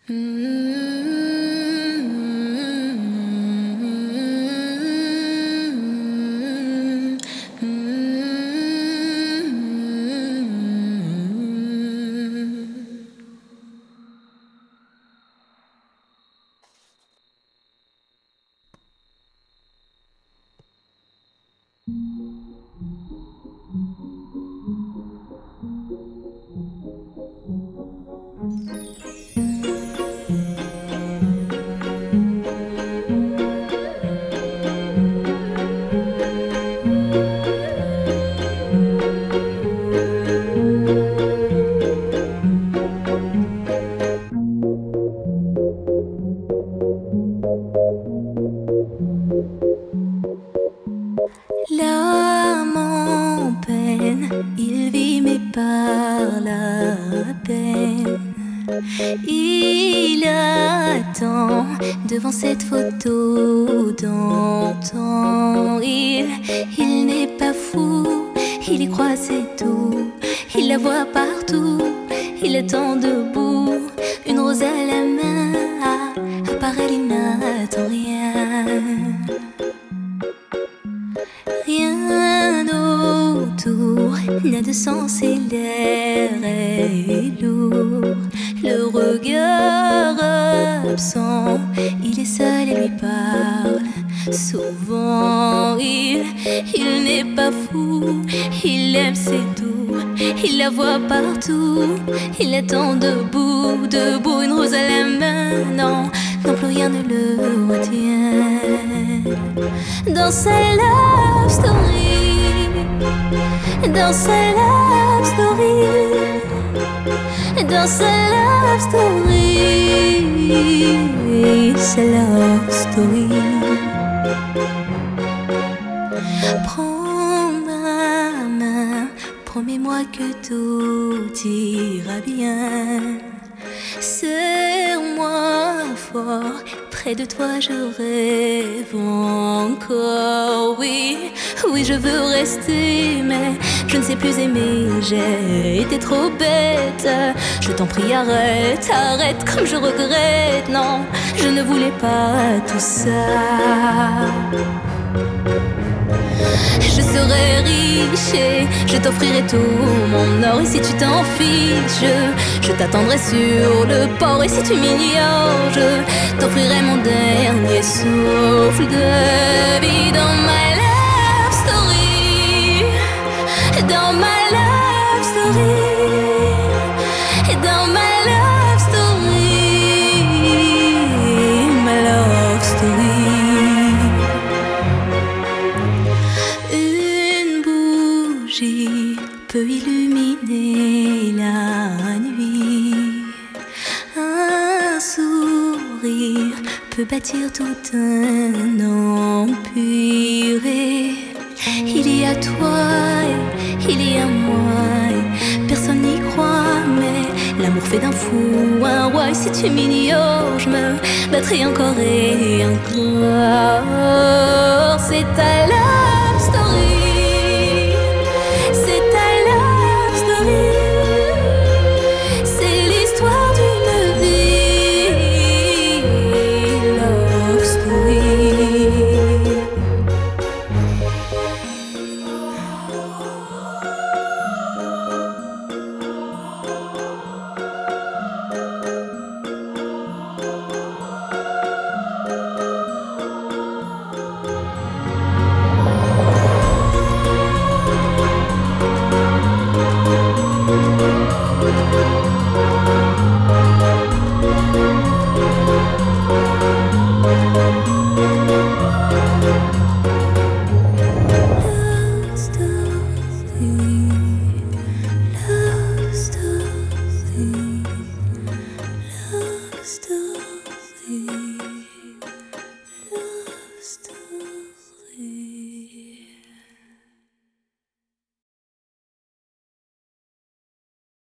L'âme en peine, il vit mais par la peine. Il attend devant cette photo d'antan. Il n'est pas fou, il y croit c'est tout. Il la voit partout, il attend debout. Une rose à la main, à part elle il n'attend rien. Rien autour n'a de sens et l'air est lourd. Le regard absent, il est seul et lui parle. Souvent il n'est pas fou, il aime c'est tout. Il la voit partout, il attend debout, debout. Une rose à la main, non, non plus rien ne le retient. Dans sa love story, dans sa love story, dans sa love story, sa love story. Prends ma main, promets-moi que tout ira bien. Serre-moi fort, près de toi je rêve encore. Oui, oui je veux rester, mais je ne sais plus aimer. J'ai été trop bête, je t'en prie arrête, arrête comme je regrette. Non, je ne voulais pas tout ça. Je serai riche et je t'offrirai tout mon or. Et si tu t'en fiches, je t'attendrai sur le port. Et si tu m'ignores, je t'offrirai mon dernier souffle de vie. Dans ma love story, dans ma love story, dans ma love story, ma love story. Peut illuminer la nuit. Un sourire peut bâtir tout un empire. Et il y a toi et il y a moi et personne n'y croit, mais l'amour fait d'un fou un roi. Et si tu m'ignores, je me battrai encore et encore. C'est ta love story. C'est l'histoire d'une vie, love story. Still